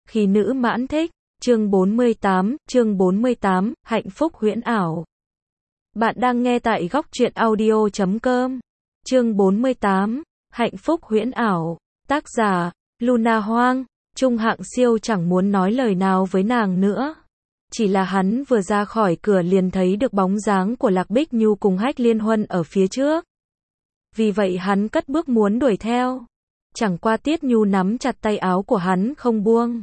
Khi nữ mãn thích, chương 48, hạnh phúc huyễn ảo. Bạn đang nghe tại góc truyện audio.com. Chương 48, hạnh phúc huyễn ảo. Tác giả, Luna Hoang. Trung Hạng Siêu chẳng muốn nói lời nào với nàng nữa. Chỉ là hắn vừa ra khỏi cửa liền thấy được bóng dáng của Lạc Bích Nhu cùng Hách Liên Huân ở phía trước. Vì vậy hắn cất bước muốn đuổi theo. Chẳng qua Tiết Nhu nắm chặt tay áo của hắn không buông.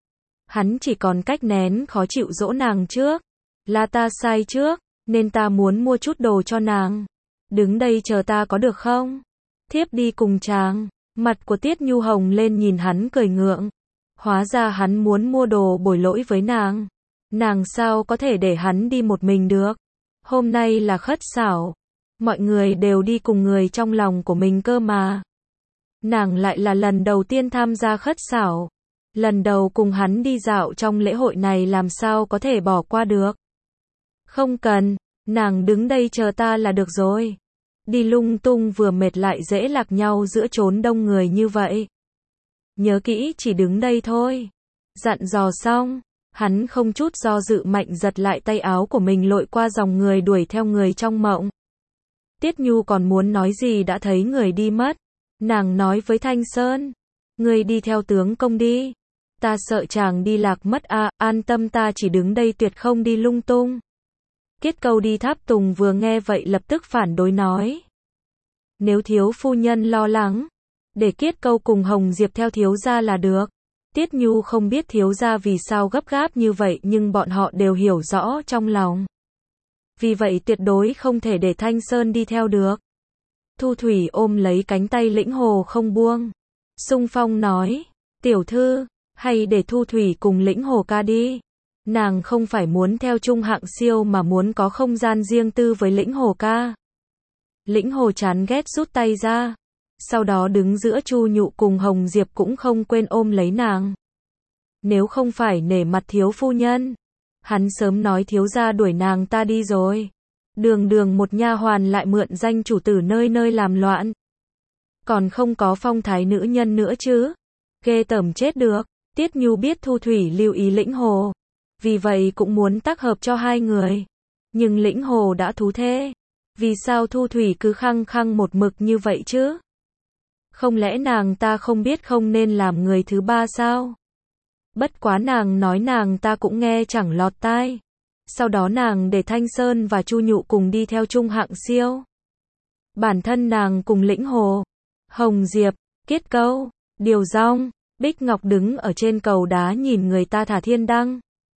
Hắn chỉ còn cách nén khó chịu dỗ nàng trước. Là ta sai trước, nên ta muốn mua chút đồ cho nàng. Đứng đây chờ ta có được không? Thiếp đi cùng chàng. Mặt của Tiết Nhu hồng lên nhìn hắn cười ngượng. Hóa ra hắn muốn mua đồ bồi lỗi với nàng. Nàng sao có thể để hắn đi một mình được? Hôm nay là khất xảo. Mọi người đều đi cùng người trong lòng của mình cơ mà. Nàng lại là lần đầu tiên tham gia khất xảo. Lần đầu cùng hắn đi dạo trong lễ hội này làm sao có thể bỏ qua được. Không cần, nàng đứng đây chờ ta là được rồi. Đi lung tung vừa mệt lại dễ lạc nhau giữa chốn đông người như vậy. Nhớ kỹ chỉ đứng đây thôi. Dặn dò xong, hắn không chút do dự mạnh giật lại tay áo của mình lội qua dòng người đuổi theo người trong mộng. Tiết Nhu còn muốn nói gì đã thấy người đi mất. Nàng nói với Thanh Sơn, ngươi đi theo tướng công đi. Ta sợ chàng đi lạc mất à, an tâm ta chỉ đứng đây tuyệt không đi lung tung. Kết Câu đi tháp tùng vừa nghe vậy lập tức phản đối nói. Nếu thiếu phu nhân lo lắng, để Kết Câu cùng Hồng Diệp theo thiếu gia là được. Tiết Nhu không biết thiếu gia vì sao gấp gáp như vậy nhưng bọn họ đều hiểu rõ trong lòng. Vì vậy tuyệt đối không thể để Thanh Sơn đi theo được. Thu Thủy ôm lấy cánh tay Lĩnh Hồ không buông. Xung phong nói, tiểu thư, hay để Thu Thủy cùng Lĩnh Hồ ca đi. Nàng không phải muốn theo Trung Hạng Siêu mà muốn có không gian riêng tư với Lĩnh Hồ ca. Lĩnh Hồ chán ghét rút tay ra. Sau đó đứng giữa Chu Nhụ cùng Hồng Diệp cũng không quên ôm lấy nàng. Nếu không phải nể mặt thiếu phu nhân, hắn sớm nói thiếu gia đuổi nàng ta đi rồi. Đường đường một nha hoàn lại mượn danh chủ tử nơi nơi làm loạn. Còn không có phong thái nữ nhân nữa chứ. Ghê tởm chết được. Tiết Nhu biết Thu Thủy lưu ý Lĩnh Hồ. Vì vậy cũng muốn tác hợp cho hai người. Nhưng Lĩnh Hồ đã thú thê. Vì sao Thu Thủy cứ khăng khăng một mực như vậy chứ? Không lẽ nàng ta không biết không nên làm người thứ ba sao? Bất quá nàng nói nàng ta cũng nghe chẳng lọt tai. Sau đó nàng để Thanh Sơn và Chu Nhụ cùng đi theo Trung Hạng Siêu. Bản thân nàng cùng Lĩnh Hồ, Hồng Diệp, Kết Câu, Điều Dong, Bích Ngọc đứng ở trên cầu đá nhìn người ta thả thiên đăng.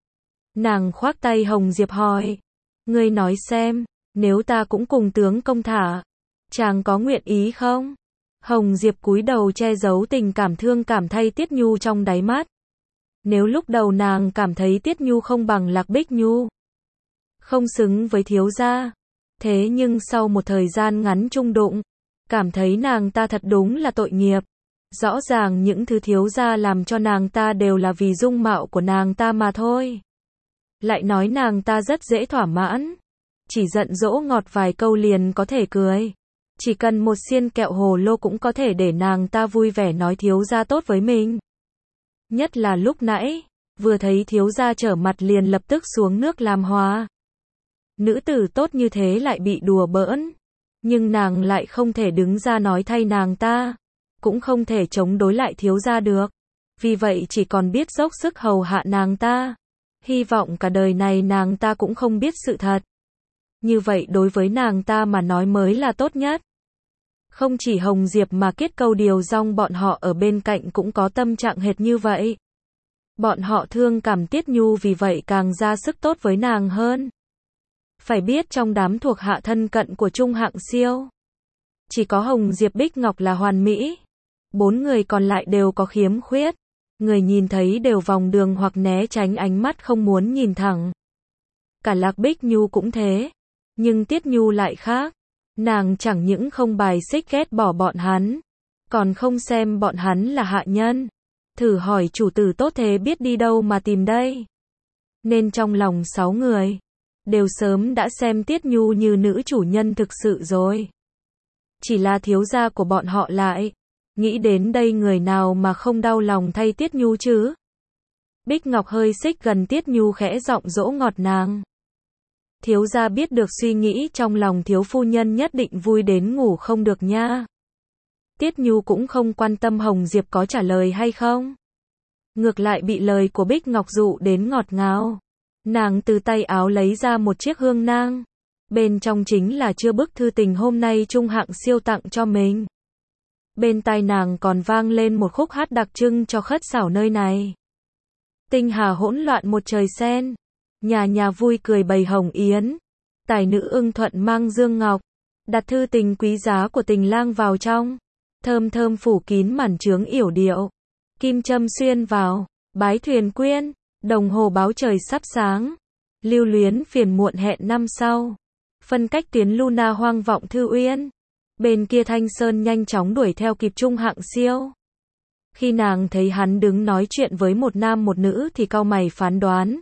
Nàng khoác tay Hồng Diệp hỏi, ngươi nói xem, nếu ta cũng cùng tướng công thả, chàng có nguyện ý không? Hồng Diệp cúi đầu che giấu tình cảm thương cảm thay Tiết Nhu trong đáy mắt. Nếu lúc đầu nàng cảm thấy Tiết Nhu không bằng Lạc Bích Nhu, không xứng với thiếu gia, thế nhưng sau một thời gian ngắn chung đụng, cảm thấy nàng ta thật đúng là tội nghiệp. Rõ ràng những thứ thiếu gia làm cho nàng ta đều là vì dung mạo của nàng ta mà thôi. Lại nói nàng ta rất dễ thỏa mãn. Chỉ giận dỗ ngọt vài câu liền có thể cười. Chỉ cần một xiên kẹo hồ lô cũng có thể để nàng ta vui vẻ nói thiếu gia tốt với mình. Nhất là lúc nãy, vừa thấy thiếu gia trở mặt liền lập tức xuống nước làm hòa. Nữ tử tốt như thế lại bị đùa bỡn. Nhưng nàng lại không thể đứng ra nói thay nàng ta. Cũng không thể chống đối lại thiếu gia được. Vì vậy chỉ còn biết dốc sức hầu hạ nàng ta. Hy vọng cả đời này nàng ta cũng không biết sự thật. Như vậy đối với nàng ta mà nói mới là tốt nhất. Không chỉ Hồng Diệp mà Kết Câu Điều Dong bọn họ ở bên cạnh cũng có tâm trạng hệt như vậy. Bọn họ thương cảm Tiết Nhu vì vậy càng ra sức tốt với nàng hơn. Phải biết trong đám thuộc hạ thân cận của Trung Hạng Siêu, chỉ có Hồng Diệp Bích Ngọc là hoàn mỹ. 4 người còn lại đều có khiếm khuyết. Người nhìn thấy đều vòng đường hoặc né tránh ánh mắt không muốn nhìn thẳng. Cả Lạc Bích Nhu cũng thế. Nhưng Tiết Nhu lại khác. Nàng chẳng những không bài xích ghét bỏ bọn hắn, còn không xem bọn hắn là hạ nhân. Thử hỏi chủ tử tốt thế biết đi đâu mà tìm đây. Nên trong lòng 6 người, đều sớm đã xem Tiết Nhu như nữ chủ nhân thực sự rồi. Chỉ là thiếu gia của bọn họ lại. Nghĩ đến đây người nào mà không đau lòng thay Tiết Nhu chứ? Bích Ngọc hơi xích gần Tiết Nhu khẽ giọng dỗ ngọt nàng. Thiếu gia biết được suy nghĩ trong lòng thiếu phu nhân nhất định vui đến ngủ không được nha. Tiết Nhu cũng không quan tâm Hồng Diệp có trả lời hay không. Ngược lại bị lời của Bích Ngọc dụ đến ngọt ngào. Nàng từ tay áo lấy ra một chiếc hương nang. Bên trong chính là chưa bức thư tình hôm nay Trung Hạng Siêu tặng cho mình. Bên tai nàng còn vang lên một khúc hát đặc trưng cho khất xảo nơi này. Tinh hà hỗn loạn một trời sen. Nhà nhà vui cười bày hồng yến. Tài nữ ưng thuận mang dương ngọc. Đặt thư tình quý giá của tình lang vào trong. Thơm thơm phủ kín màn trướng yểu điệu. Kim châm xuyên vào. Bái thuyền quyên. Đồng hồ báo trời sắp sáng. Lưu luyến phiền muộn hẹn năm sau. Phân cách tuyến Luna hoang vọng Thư Uyên. Bên kia Thanh Sơn nhanh chóng đuổi theo kịp Trung Hạng Siêu. Khi nàng thấy hắn đứng nói chuyện với một nam một nữ thì cau mày phán đoán.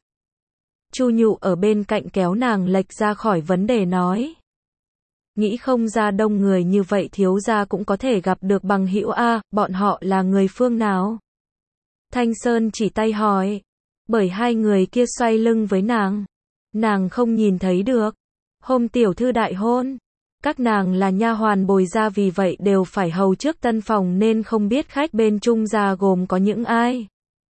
Chu Nhụ ở bên cạnh kéo nàng lệch ra khỏi vấn đề nói. Nghĩ không ra đông người như vậy thiếu gia cũng có thể gặp được bằng hữu a, bọn họ là người phương nào? Thanh Sơn chỉ tay hỏi. Bởi hai người kia xoay lưng với nàng không nhìn thấy được. Hôm tiểu thư đại hôn, các nàng là nha hoàn bồi gia vì vậy đều phải hầu trước tân phòng nên không biết khách bên Trung gia gồm có những ai.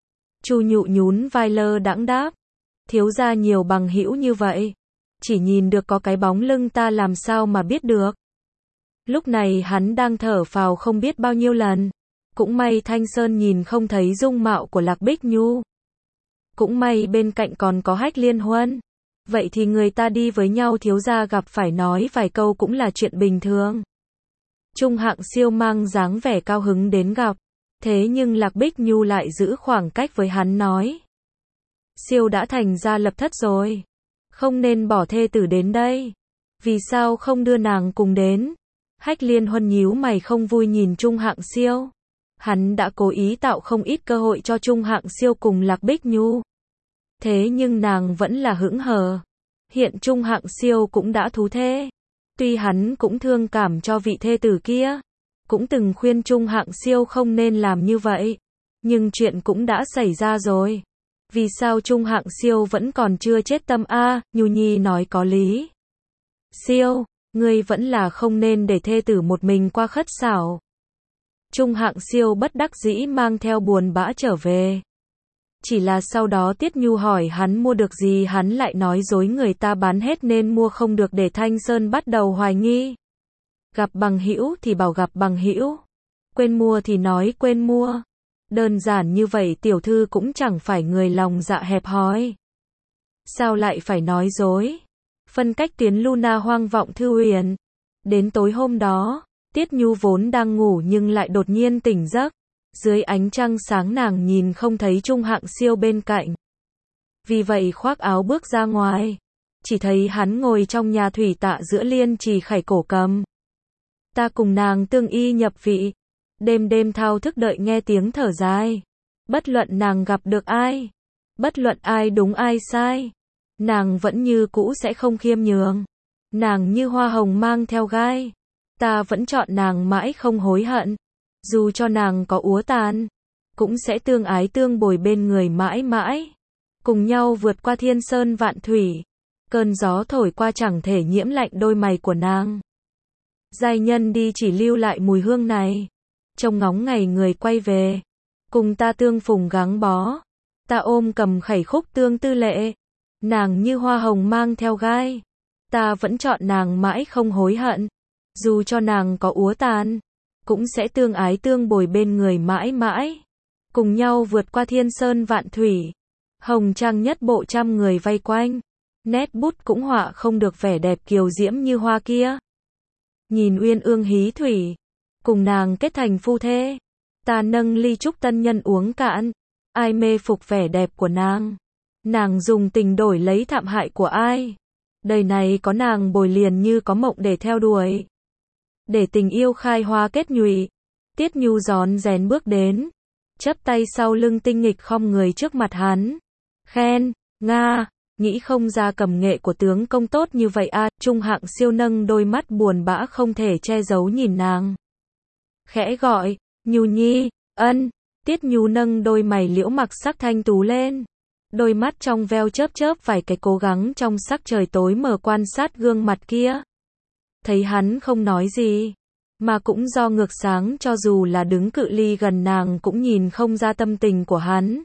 Chu Nhụ nhún vai lơ đãng đáp. Thiếu gia nhiều bằng hữu như vậy. Chỉ nhìn được có cái bóng lưng ta làm sao mà biết được. Lúc này hắn đang thở phào không biết bao nhiêu lần. Cũng may Thanh Sơn nhìn không thấy dung mạo của Lạc Bích Nhu. Cũng may bên cạnh còn có Hách Liên Huân. Vậy thì người ta đi với nhau thiếu gia gặp phải nói vài câu cũng là chuyện bình thường. Trung Hạng Siêu mang dáng vẻ cao hứng đến gặp. Thế nhưng Lạc Bích Nhu lại giữ khoảng cách với hắn nói. Siêu đã thành gia lập thất rồi. Không nên bỏ thê tử đến đây. Vì sao không đưa nàng cùng đến? Hách Liên Huân nhíu mày không vui nhìn Trung Hạng Siêu. Hắn đã cố ý tạo không ít cơ hội cho Trung Hạng Siêu cùng Lạc Bích Nhu. Thế nhưng nàng vẫn là hững hờ. Hiện Trung Hạng Siêu cũng đã thú thê. Tuy hắn cũng thương cảm cho vị thê tử kia. Cũng từng khuyên Trung Hạng Siêu không nên làm như vậy. Nhưng chuyện cũng đã xảy ra rồi. Vì sao Trung Hạng Siêu vẫn còn chưa chết tâm a? Nhu Nhi nói có lý. Siêu, ngươi vẫn là không nên để thê tử một mình qua khất xảo. Trung Hạng Siêu bất đắc dĩ mang theo buồn bã trở về. Chỉ là sau đó Tiết Nhu hỏi hắn mua được gì hắn lại nói dối người ta bán hết nên mua không được để Thanh Sơn bắt đầu hoài nghi. Gặp bằng hữu thì bảo gặp bằng hữu. Quên mua thì nói quên mua. Đơn giản như vậy tiểu thư cũng chẳng phải người lòng dạ hẹp hòi. Sao lại phải nói dối? Phân cách tuyến Luna hoang vọng Thư Uyển. Đến tối hôm đó, Tiết Nhu vốn đang ngủ nhưng lại đột nhiên tỉnh giấc. Dưới ánh trăng sáng nàng nhìn không thấy Trung Hạng Siêu bên cạnh. Vì vậy khoác áo bước ra ngoài. Chỉ thấy hắn ngồi trong nhà thủy tạ giữa liên trì khải cổ cầm. Ta cùng nàng tương y nhập vị. Đêm đêm thao thức đợi nghe tiếng thở dài. Bất luận nàng gặp được ai. Bất luận ai đúng ai sai. Nàng vẫn như cũ sẽ không khiêm nhường. Nàng như hoa hồng mang theo gai. Ta vẫn chọn nàng mãi không hối hận. Dù cho nàng có úa tàn. Cũng sẽ tương ái tương bồi bên người mãi mãi. Cùng nhau vượt qua thiên sơn vạn thủy. Cơn gió thổi qua chẳng thể nhiễm lạnh đôi mày của nàng. Giai nhân đi chỉ lưu lại mùi hương này. Trông ngóng ngày người quay về. Cùng ta tương phùng gắng bó. Ta ôm cầm khẩy khúc tương tư lệ. Nàng như hoa hồng mang theo gai. Ta vẫn chọn nàng mãi không hối hận. Dù cho nàng có úa tàn. Cũng sẽ tương ái tương bồi bên người mãi mãi. Cùng nhau vượt qua thiên sơn vạn thủy. Hồng trang nhất bộ trăm người vây quanh. Nét bút cũng họa không được vẻ đẹp kiều diễm như hoa kia. Nhìn uyên ương hí thủy. Cùng nàng kết thành phu thê. Ta nâng ly chúc tân nhân uống cạn. Ai mê phục vẻ đẹp của nàng. Nàng dùng tình đổi lấy thảm hại của ai. Đời này có nàng bồi liền như có mộng để theo đuổi. Để tình yêu khai hoa kết nhụy. Tiết Nhu rón rén bước đến. Chắp tay sau lưng tinh nghịch khom người trước mặt hắn. Khen, nga, nghĩ không ra cầm nghệ của tướng công tốt như vậy a. Trung Hạng Siêu nâng đôi mắt buồn bã không thể che giấu nhìn nàng. Khẽ gọi, Nhu Nhi, ân. Tiết Nhu nâng đôi mày liễu mặc sắc thanh tú lên. Đôi mắt trong veo chớp chớp vài cái cố gắng trong sắc trời tối mờ quan sát gương mặt kia. Thấy hắn không nói gì. Mà cũng do ngược sáng cho dù là đứng cự ly gần nàng cũng nhìn không ra tâm tình của hắn.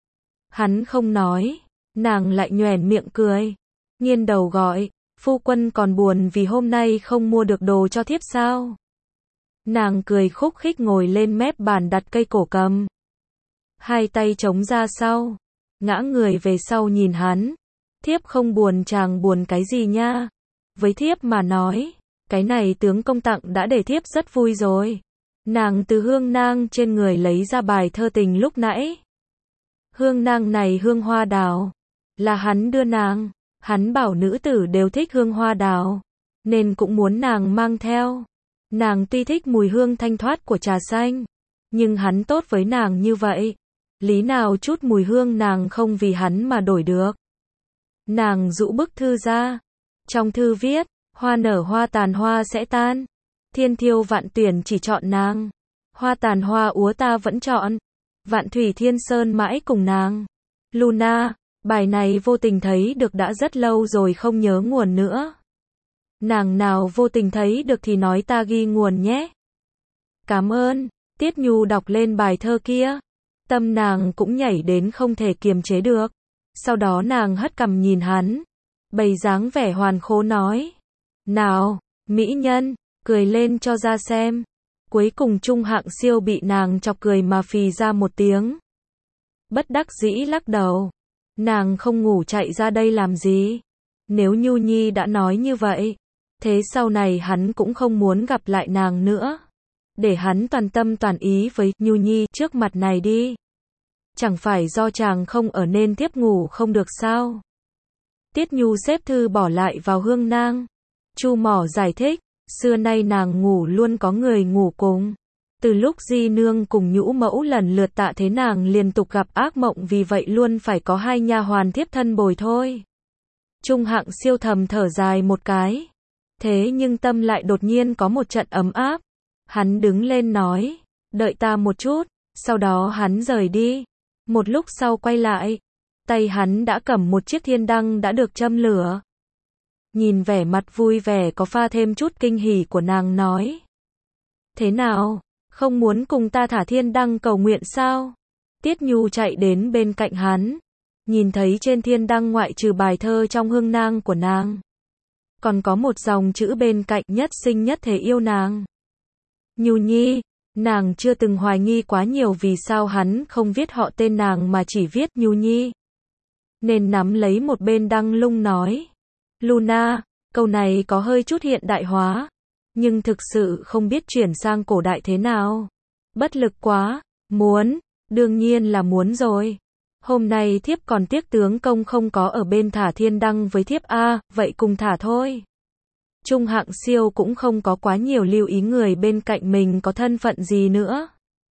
Hắn không nói. Nàng lại nhoẻn miệng cười. Nghiêng đầu gọi. Phu quân còn buồn vì hôm nay không mua được đồ cho thiếp sao? Nàng cười khúc khích ngồi lên mép bàn đặt cây cổ cầm. Hai tay chống ra sau. Ngã người về sau nhìn hắn. Thiếp không buồn, chàng buồn cái gì nha? Với thiếp mà nói, cái này tướng công tặng đã để thiếp rất vui rồi. Nàng từ hương nang trên người lấy ra bài thơ tình lúc nãy. Hương nang này hương hoa đào. Là hắn đưa nàng. Hắn bảo nữ tử đều thích hương hoa đào. Nên cũng muốn nàng mang theo. Nàng tuy thích mùi hương thanh thoát của trà xanh. Nhưng hắn tốt với nàng như vậy. Lý nào chút mùi hương nàng không vì hắn mà đổi được. Nàng rũ bức thư ra. Trong thư viết, hoa nở hoa tàn hoa sẽ tan. Thiên thiêu vạn tuyển chỉ chọn nàng. Hoa tàn hoa úa ta vẫn chọn. Vạn thủy thiên sơn mãi cùng nàng. Luna, bài này vô tình thấy được đã rất lâu rồi không nhớ nguồn nữa. Nàng nào vô tình thấy được thì nói ta ghi nguồn nhé. Cảm ơn. Tiết Nhu đọc lên bài thơ kia. Tâm nàng cũng nhảy đến không thể kiềm chế được. Sau đó nàng hất cằm nhìn hắn. Bày dáng vẻ hoàn khố nói. Nào, mỹ nhân, cười lên cho ra xem. Cuối cùng Trung Hạng Siêu bị nàng chọc cười mà phì ra một tiếng. Bất đắc dĩ lắc đầu. Nàng không ngủ chạy ra đây làm gì? Nếu Nhu Nhi đã nói như vậy, thế sau này hắn cũng không muốn gặp lại nàng nữa. Để hắn toàn tâm toàn ý với Nhu Nhi trước mặt này đi. Chẳng phải do chàng không ở nên thiếp ngủ không được sao? Tiết Nhu xếp thư bỏ lại vào hương nang. Chu Mỏ giải thích, xưa nay nàng ngủ luôn có người ngủ cùng. Từ lúc Di Nương cùng Nhũ Mẫu lần lượt tạ thế nàng liên tục gặp ác mộng, vì vậy luôn phải có hai nha hoàn thiếp thân bồi thôi. Trung Hạng Siêu thầm thở dài một cái. Thế nhưng tâm lại đột nhiên có một trận ấm áp. Hắn đứng lên nói, đợi ta một chút, sau đó hắn rời đi. Một lúc sau quay lại, tay hắn đã cầm một chiếc thiên đăng đã được châm lửa. Nhìn vẻ mặt vui vẻ có pha thêm chút kinh hỉ của nàng nói. Thế nào, không muốn cùng ta thả thiên đăng cầu nguyện sao? Tiết Nhu chạy đến bên cạnh hắn. Nhìn thấy trên thiên đăng ngoại trừ bài thơ trong hương nang của nàng, còn có một dòng chữ bên cạnh, nhất sinh nhất thể yêu nàng. Nhu Nhi, nàng chưa từng hoài nghi quá nhiều vì sao hắn không viết họ tên nàng mà chỉ viết Nhu Nhi. Nên nắm lấy một bên đăng lung nói. Luna, câu này có hơi chút hiện đại hóa, nhưng thực sự không biết chuyển sang cổ đại thế nào. Bất lực quá, muốn, đương nhiên là muốn rồi. Hôm nay thiếp còn tiếc tướng công không có ở bên thả thiên đăng với thiếp vậy cùng thả thôi. Trung Hạng Siêu cũng không có quá nhiều lưu ý người bên cạnh mình có thân phận gì nữa.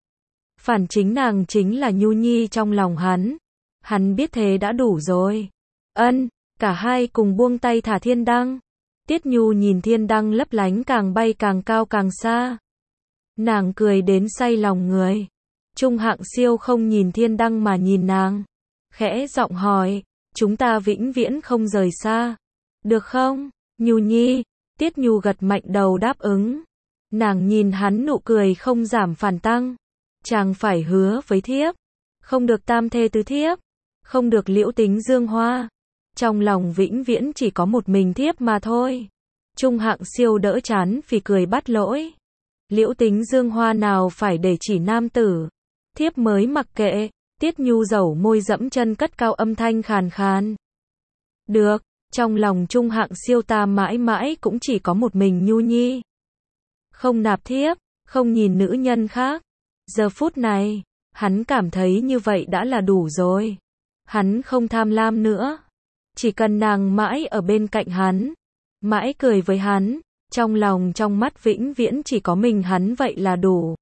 Phản chính nàng chính là Nhu Nhi trong lòng hắn. Hắn biết thế đã đủ rồi. Ân, cả hai cùng buông tay thả thiên đăng. Tiết Nhu nhìn thiên đăng lấp lánh càng bay càng cao càng xa. Nàng cười đến say lòng người. Trung Hạng Siêu không nhìn thiên đăng mà nhìn nàng. Khẽ giọng hỏi, chúng ta vĩnh viễn không rời xa. Được không, Nhu Nhi? Tiết Nhu gật mạnh đầu đáp ứng. Nàng nhìn hắn nụ cười không giảm phản tăng. Chàng phải hứa với thiếp. Không được tam thê tứ thiếp. Không được liễu tính dương hoa. Trong lòng vĩnh viễn chỉ có một mình thiếp mà thôi. Trung Hạng Siêu đỡ chán phì cười bắt lỗi. Liễu tính dương hoa nào phải để chỉ nam tử. Thiếp mới mặc kệ. Tiết Nhu dẩu môi dẫm chân cất cao âm thanh khàn khàn. Được, trong lòng Trung Hạng Siêu ta mãi mãi cũng chỉ có một mình Nhu Nhi. Không nạp thiếp, không nhìn nữ nhân khác. Giờ phút này, hắn cảm thấy như vậy đã là đủ rồi. Hắn không tham lam nữa. Chỉ cần nàng mãi ở bên cạnh hắn, mãi cười với hắn, trong lòng trong mắt vĩnh viễn chỉ có mình hắn vậy là đủ.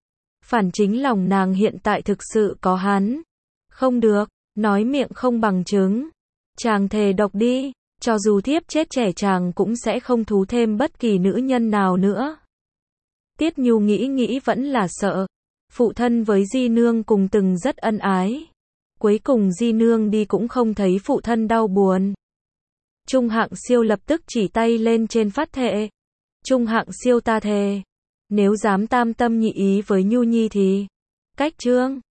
Phản chính lòng nàng hiện tại thực sự có hắn. Không được, nói miệng không bằng chứng. Chàng thề độc đi, cho dù thiếp chết trẻ chàng cũng sẽ không thú thêm bất kỳ nữ nhân nào nữa. Tiết Nhu nghĩ vẫn là sợ. Phụ thân với Di Nương cùng từng rất ân ái. Cuối cùng Di Nương đi cũng không thấy phụ thân đau buồn. Trung Hạng Siêu lập tức chỉ tay lên trên phát thệ. Trung Hạng Siêu ta thề. Nếu dám tam tâm nhị ý với Nhu Nhi thì. Cách chương.